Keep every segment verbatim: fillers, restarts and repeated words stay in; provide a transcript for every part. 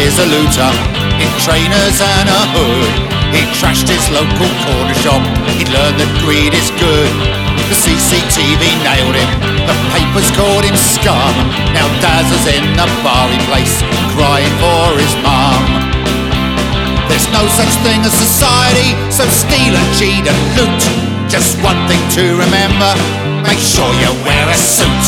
is a looter in trainers and a hood. He trashed his local corner shop, he'd learned that greed is good. The C C T V nailed him, the papers called him scum. Now Dazza's in the bar he place, crying for his mum. There's no such thing as society, so steal and cheat and loot. Just one thing to remember, make sure you wear a suit.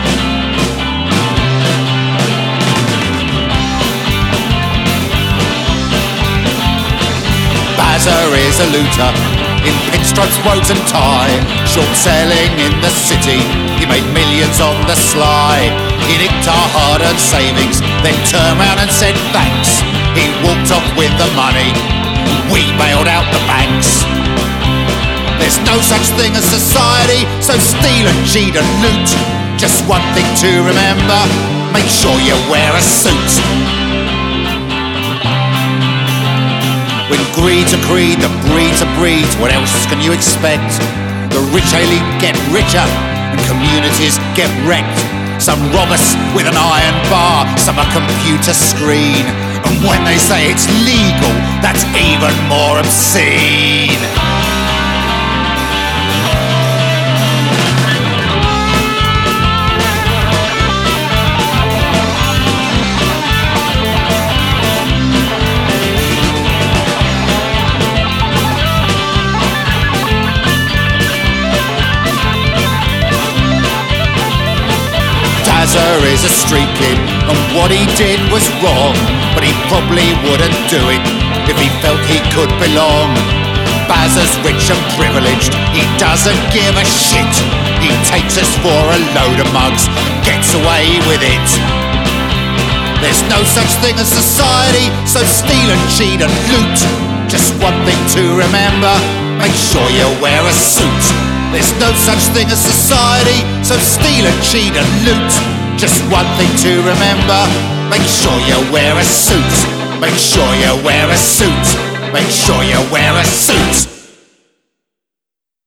Bazza is a looter in pinstripes, brogues and tie, short selling in the city, he made millions on the sly. He nicked our hard-earned savings, then turned round and said thanks. He walked off with the money, we bailed out the banks. There's no such thing as society, so steal and cheat and loot. Just one thing to remember, make sure you wear a suit. When greed's a creed, the breed's a breed, what else can you expect? The rich elite get richer, and communities get wrecked. Some rob us with an iron bar, some a computer screen. And when they say it's legal, that's even more obscene. Dazza is a street kid, and what he did was wrong, but he probably wouldn't do it if he felt he could belong. Bazza's rich and privileged, he doesn't give a shit. He takes us for a load of mugs, gets away with it. There's no such thing as society, so steal and cheat and loot. Just one thing to remember, make sure you wear a suit. There's no such thing as society, so steal and cheat and loot. Just one thing to remember, make sure you wear a suit. Make sure you wear a suit. Make sure you wear a suit.